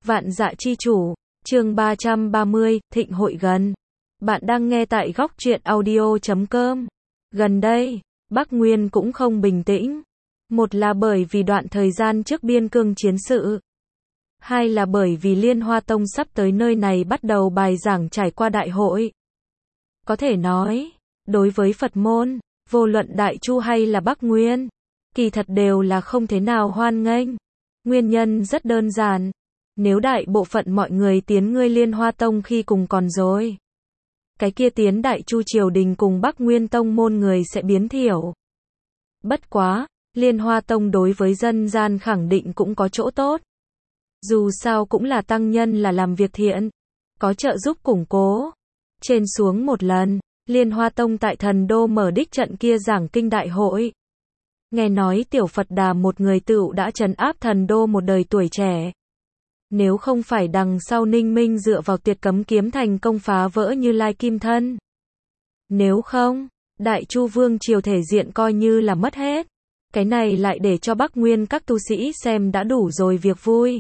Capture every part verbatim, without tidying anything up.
Vạn Dạ Chi Chủ, chương ba trăm ba mươi, thịnh hội gần. Bạn đang nghe tại góc truyện audio chấm com. Gần đây, Bắc Nguyên cũng không bình tĩnh. Một là bởi vì đoạn thời gian trước biên cương chiến sự. Hai là bởi vì Liên Hoa Tông sắp tới nơi này bắt đầu bài giảng trải qua đại hội. Có thể nói, đối với Phật môn, vô luận Đại Chu hay là Bắc Nguyên, kỳ thật đều là không thế nào hoan nghênh. Nguyên nhân rất đơn giản. Nếu đại bộ phận mọi người tiến ngươi Liên Hoa Tông khi cùng còn rồi, cái kia tiến Đại Chu triều đình cùng Bắc Nguyên Tông môn người sẽ biến thiểu. Bất quá, Liên Hoa Tông đối với dân gian khẳng định cũng có chỗ tốt. Dù sao cũng là tăng nhân là làm việc thiện, có trợ giúp củng cố. Trên xuống một lần, Liên Hoa Tông tại Thần Đô mở đích trận kia giảng kinh đại hội. Nghe nói tiểu Phật Đà một người tựu đã trấn áp Thần Đô một đời tuổi trẻ. Nếu không phải đằng sau Ninh Minh dựa vào tuyệt cấm kiếm thành công phá vỡ Như Lai Kim Thân. Nếu không, Đại Chu Vương triều thể diện coi như là mất hết. Cái này lại để cho Bắc Nguyên các tu sĩ xem đã đủ rồi việc vui.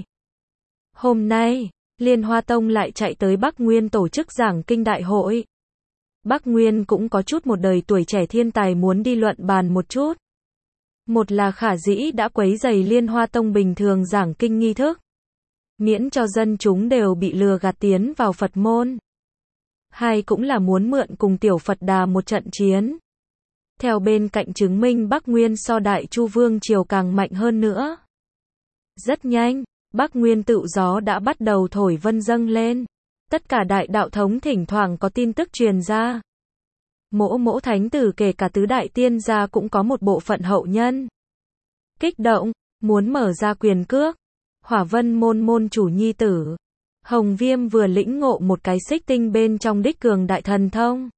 Hôm nay, Liên Hoa Tông lại chạy tới Bắc Nguyên tổ chức giảng kinh đại hội. Bắc Nguyên cũng có chút một đời tuổi trẻ thiên tài muốn đi luận bàn một chút. Một là khả dĩ đã quấy rầy Liên Hoa Tông bình thường giảng kinh nghi thức, miễn cho dân chúng đều bị lừa gạt tiến vào Phật môn. Hai cũng là muốn mượn cùng tiểu Phật Đà một trận chiến. Theo bên cạnh chứng minh Bắc Nguyên so Đại Chu Vương triều càng mạnh hơn nữa. Rất nhanh, Bắc Nguyên tự gió đã bắt đầu thổi vân dâng lên. Tất cả đại đạo thống thỉnh thoảng có tin tức truyền ra. Mỗ mỗ thánh tử kể cả tứ đại tiên gia cũng có một bộ phận hậu nhân kích động, muốn mở ra quyền cước. Hỏa Vân môn môn chủ nhi tử Hồng Viêm vừa lĩnh ngộ một cái xích tinh bên trong đích cường đại thần thông.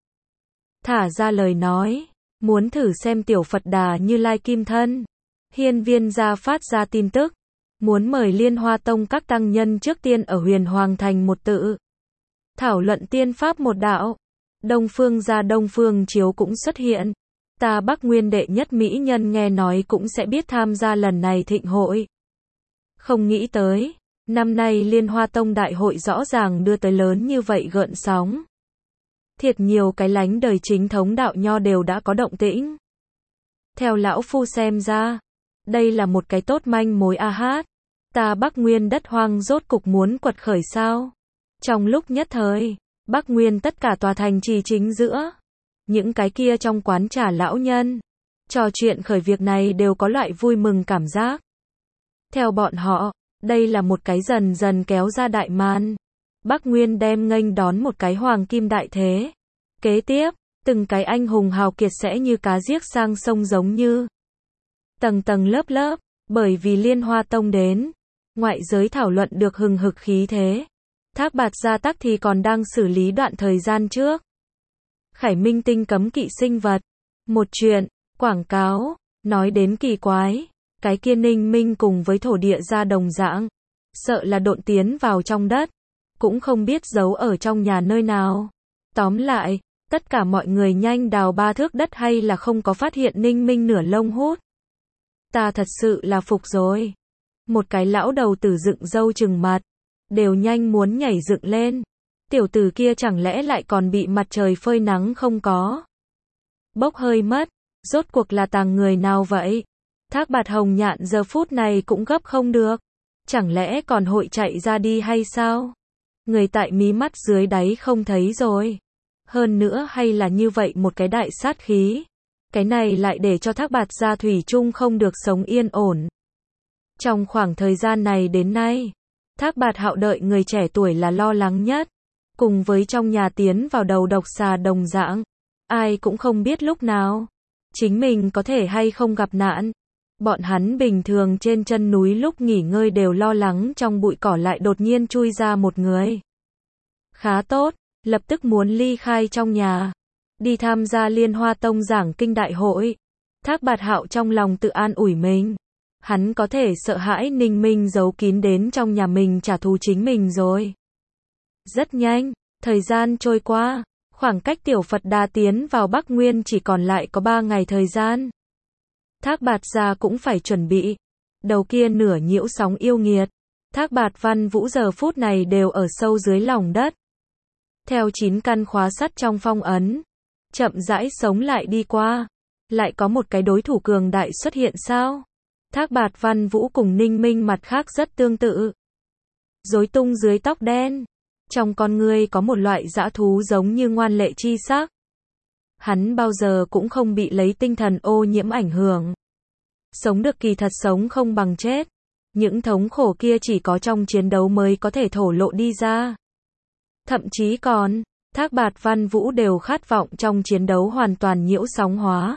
Thả ra lời nói, muốn thử xem tiểu Phật Đà Như Lai Kim Thân. Hiên Viên gia phát ra tin tức, muốn mời Liên Hoa Tông các tăng nhân trước tiên ở Huyền Hoàng Thành một tự thảo luận tiên pháp một đạo. Đông Phương gia Đông Phương Chiếu cũng xuất hiện. Ta Bắc Nguyên đệ nhất mỹ nhân nghe nói cũng sẽ biết tham gia lần này thịnh hội. Không nghĩ tới, năm nay Liên Hoa Tông đại hội rõ ràng đưa tới lớn như vậy gợn sóng. Thiệt nhiều cái lánh đời chính thống đạo nho đều đã có động tĩnh. Theo lão phu xem ra, đây là một cái tốt manh mối a hát. Ta Bắc Nguyên đất hoang rốt cục muốn quật khởi sao? Trong lúc nhất thời, Bắc Nguyên tất cả tòa thành trì chính giữa, những cái kia trong quán trà lão nhân, trò chuyện khởi việc này đều có loại vui mừng cảm giác. Theo bọn họ, đây là một cái dần dần kéo ra đại màn. Bắc Nguyên đem nghênh đón một cái hoàng kim đại thế. Kế tiếp, từng cái anh hùng hào kiệt sẽ như cá giết sang sông giống như tầng tầng lớp lớp, bởi vì Liên Hoa Tông đến, ngoại giới thảo luận được hừng hực khí thế. Thác Bạt Gia Tắc thì còn đang xử lý đoạn thời gian trước Khải Minh Tinh cấm kỵ sinh vật. Một chuyện, quảng cáo, nói đến kỳ quái. Cái kia Ninh Minh cùng với thổ địa gia đồng dạng, sợ là độn tiến vào trong đất, cũng không biết giấu ở trong nhà nơi nào. Tóm lại, tất cả mọi người nhanh đào ba thước đất hay là không có phát hiện Ninh Minh nửa lông hút. Ta thật sự là phục rồi. Một cái lão đầu tử dựng râu chừng mặt, đều nhanh muốn nhảy dựng lên. Tiểu tử kia chẳng lẽ lại còn bị mặt trời phơi nắng không có bốc hơi mất, rốt cuộc là tàng người nào vậy? Thác Bạt Hồng Nhạn giờ phút này cũng gấp không được. Chẳng lẽ còn hội chạy ra đi hay sao? Người tại mí mắt dưới đáy không thấy rồi. Hơn nữa hay là như vậy một cái đại sát khí. Cái này lại để cho Thác Bạt gia thủy chung không được sống yên ổn. Trong khoảng thời gian này đến nay, Thác Bạt Hạo đợi người trẻ tuổi là lo lắng nhất. Cùng với trong nhà tiến vào đầu độc xà đồng dạng. Ai cũng không biết lúc nào chính mình có thể hay không gặp nạn. Bọn hắn bình thường trên chân núi lúc nghỉ ngơi đều lo lắng trong bụi cỏ lại đột nhiên chui ra một người. Khá tốt, lập tức muốn ly khai trong nhà, đi tham gia Liên Hoa Tông giảng kinh đại hội. Thác Bạt Hạo trong lòng tự an ủi mình. Hắn có thể sợ hãi Ninh Minh giấu kín đến trong nhà mình trả thù chính mình rồi. Rất nhanh, thời gian trôi qua, khoảng cách tiểu Phật Đà tiến vào Bắc Nguyên chỉ còn lại có ba ngày thời gian. Thác Bạt gia cũng phải chuẩn bị. Đầu kia nửa nhiễu sóng yêu nghiệt, Thác Bạt Văn Vũ giờ phút này đều ở sâu dưới lòng đất. Theo chín căn khóa sắt trong phong ấn, chậm rãi sống lại đi qua. Lại có một cái đối thủ cường đại xuất hiện sao? Thác Bạt Văn Vũ cùng Ninh Minh mặt khác rất tương tự. Rối tung dưới tóc đen. Trong con ngươi có một loại dã thú giống như ngoan lệ chi sắc. Hắn bao giờ cũng không bị lấy tinh thần ô nhiễm ảnh hưởng. Sống được kỳ thật sống không bằng chết. Những thống khổ kia chỉ có trong chiến đấu mới có thể thổ lộ đi ra. Thậm chí còn, Thác Bạt Văn Vũ đều khát vọng trong chiến đấu hoàn toàn nhiễu sóng hóa.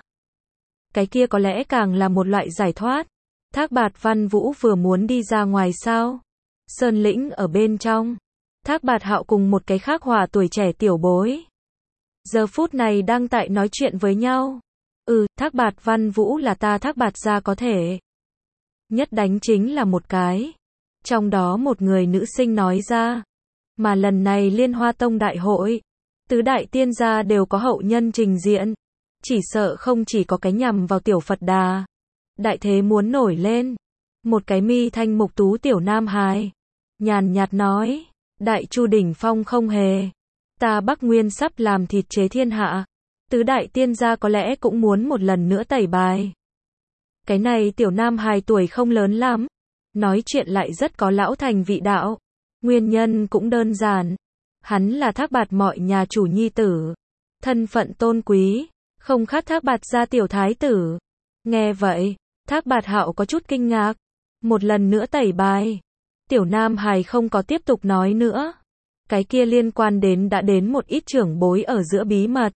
Cái kia có lẽ càng là một loại giải thoát. Thác Bạt Văn Vũ vừa muốn đi ra ngoài sao? Sơn lĩnh ở bên trong. Thác Bạt Hạo cùng một cái khác hòa tuổi trẻ tiểu bối. Giờ phút này đang tại nói chuyện với nhau. Ừ, Thác Bạt Văn Vũ là ta Thác Bạt gia có thể. Nhất đánh chính là một cái. Trong đó một người nữ sinh nói ra. Mà lần này Liên Hoa Tông đại hội, tứ đại tiên gia đều có hậu nhân trình diện. Chỉ sợ không chỉ có cái nhằm vào tiểu Phật Đà. Đại thế muốn nổi lên. Một cái mi thanh mục tú tiểu nam hài. Nhàn nhạt nói. Đại Chu đỉnh phong không hề. Ta Bắc Nguyên sắp làm thịt chế thiên hạ. Tứ đại tiên gia có lẽ cũng muốn một lần nữa tẩy bài. Cái này tiểu nam hài tuổi không lớn lắm. Nói chuyện lại rất có lão thành vị đạo. Nguyên nhân cũng đơn giản. Hắn là Thác Bạt mọi nhà chủ nhi tử. Thân phận tôn quý. Không khác Thác Bạt gia tiểu thái tử. Nghe vậy, Thác Bạt Hạo có chút kinh ngạc. Một lần nữa tẩy bài. Tiểu nam hài không có tiếp tục nói nữa. Cái kia liên quan đến đã đến một ít trưởng bối ở giữa bí mật.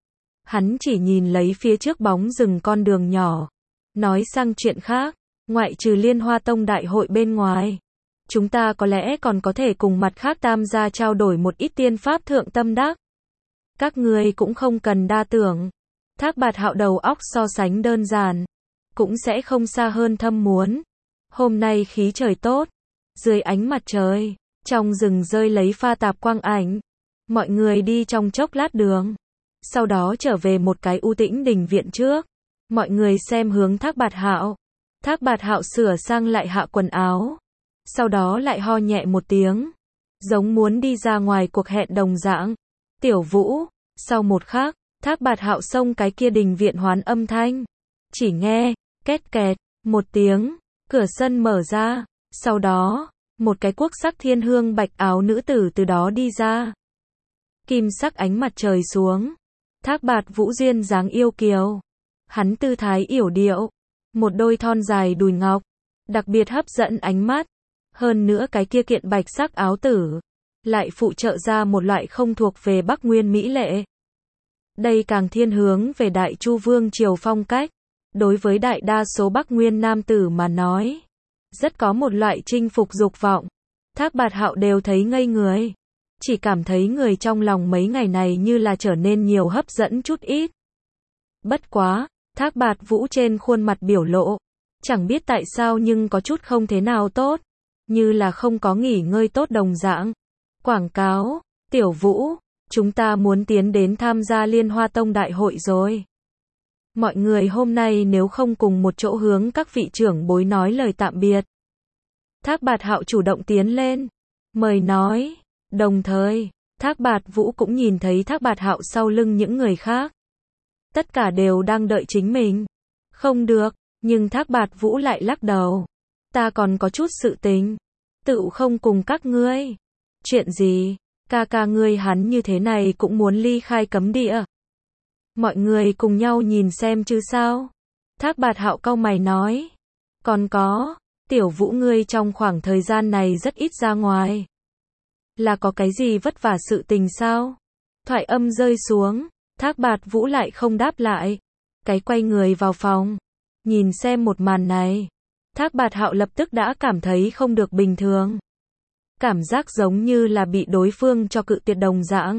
Hắn chỉ nhìn lấy phía trước bóng rừng con đường nhỏ. Nói sang chuyện khác. Ngoại trừ Liên Hoa Tông đại hội bên ngoài. Chúng ta có lẽ còn có thể cùng mặt khác tam gia trao đổi một ít tiên pháp thượng tâm đắc. Các ngươi cũng không cần đa tưởng. Thác Bạt Hạo đầu óc so sánh đơn giản. Cũng sẽ không xa hơn thâm muốn. Hôm nay khí trời tốt. Dưới ánh mặt trời. Trong rừng rơi lấy pha tạp quang ảnh. Mọi người đi trong chốc lát đường. Sau đó trở về một cái u tĩnh đình viện trước. Mọi người xem hướng Thác Bạt Hạo. Thác Bạt Hạo sửa sang lại hạ quần áo. Sau đó lại ho nhẹ một tiếng. Giống muốn đi ra ngoài cuộc hẹn đồng dạng. Tiểu Vũ. Sau một khắc, Thác Bạt Hạo xông cái kia đình viện hoán âm thanh. Chỉ nghe, két kẹt, một tiếng. Cửa sân mở ra. Sau đó, một cái quốc sắc thiên hương bạch áo nữ tử từ đó đi ra. Kim sắc ánh mặt trời xuống. Thác Bạt Vũ duyên dáng yêu kiều. Hắn tư thái yểu điệu. Một đôi thon dài đùi ngọc. Đặc biệt hấp dẫn ánh mắt. Hơn nữa cái kia kiện bạch sắc áo tử. Lại phụ trợ ra một loại không thuộc về Bắc Nguyên mỹ lệ. Đây càng thiên hướng về Đại Chu Vương triều phong cách. Đối với đại đa số Bắc Nguyên nam tử mà nói. Rất có một loại chinh phục dục vọng. Thác Bạt Hạo đều thấy ngây người. Chỉ cảm thấy người trong lòng mấy ngày này như là trở nên nhiều hấp dẫn chút ít. Bất quá, Thác Bạt Vũ trên khuôn mặt biểu lộ. Chẳng biết tại sao nhưng có chút không thế nào tốt. Như là không có nghỉ ngơi tốt đồng dạng. Quảng cáo, Tiểu Vũ, chúng ta muốn tiến đến tham gia Liên Hoa Tông đại hội rồi. Mọi người hôm nay nếu không cùng một chỗ hướng các vị trưởng bối nói lời tạm biệt. Thác Bạt Hạo chủ động tiến lên. Mời nói. Đồng thời, Thác Bạt Vũ cũng nhìn thấy Thác Bạt Hạo sau lưng những người khác. Tất cả đều đang đợi chính mình. Không được, nhưng Thác Bạt Vũ lại lắc đầu. Ta còn có chút sự tình. Tự không cùng các ngươi. Chuyện gì? Ca ca ngươi hắn như thế này cũng muốn ly khai cấm địa. Mọi người cùng nhau nhìn xem chứ sao. Thác Bạt Hạo cau mày nói. Còn có, Tiểu Vũ ngươi trong khoảng thời gian này rất ít ra ngoài. Là có cái gì vất vả sự tình sao? Thoại âm rơi xuống, Thác Bạt Vũ lại không đáp lại. Cái quay người vào phòng. Nhìn xem một màn này. Thác Bạt Hạo lập tức đã cảm thấy không được bình thường. Cảm giác giống như là bị đối phương cho cự tuyệt đồng dạng.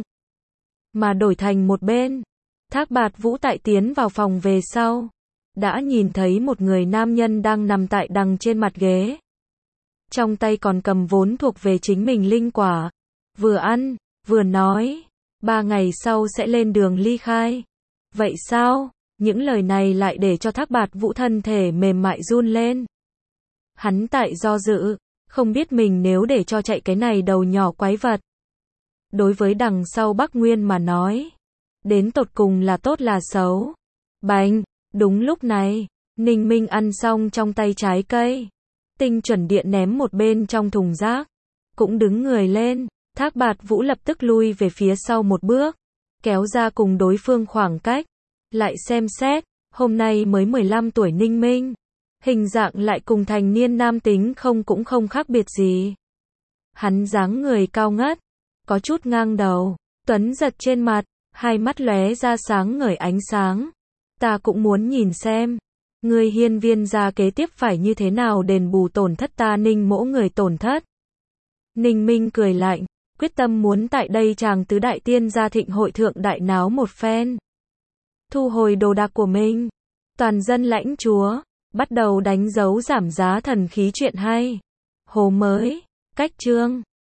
Mà đổi thành một bên. Thác Bạt Vũ tại tiến vào phòng về sau. Đã nhìn thấy một người nam nhân đang nằm tại đằng trên mặt ghế. Trong tay còn cầm vốn thuộc về chính mình linh quả. Vừa ăn, vừa nói. Ba ngày sau sẽ lên đường ly khai. Vậy sao? Những lời này lại để cho Thác Bạt Vũ thân thể mềm mại run lên. Hắn tại do dự. không biết mình nếu để cho chạy cái này đầu nhỏ quái vật. Đối với đằng sau Bắc Nguyên mà nói, đến tột cùng là tốt là xấu. Bành, đúng lúc này, Ninh Minh ăn xong trong tay trái cây, tinh chuẩn điện ném một bên trong thùng rác, cũng đứng người lên, Thác Bạt Vũ lập tức lui về phía sau một bước, kéo ra cùng đối phương khoảng cách, lại xem xét, hôm nay mới mười lăm tuổi Ninh Minh, hình dạng lại cùng thành niên nam tính không cũng không khác biệt gì. Hắn dáng người cao ngất, có chút ngang đầu, tuấn giật trên mặt, hai mắt lóe ra sáng ngời ánh sáng. Ta cũng muốn nhìn xem, ngươi Hiên Viên gia kế tiếp phải như thế nào đền bù tổn thất ta Ninh mỗ người tổn thất. Ninh Minh cười lạnh, quyết tâm muốn tại đây chàng tứ đại tiên gia thịnh hội thượng đại náo một phen. Thu hồi đồ đạc của mình, toàn dân lãnh chúa, bắt đầu đánh dấu giảm giá thần khí chuyện hay. Hồ mới, cách chương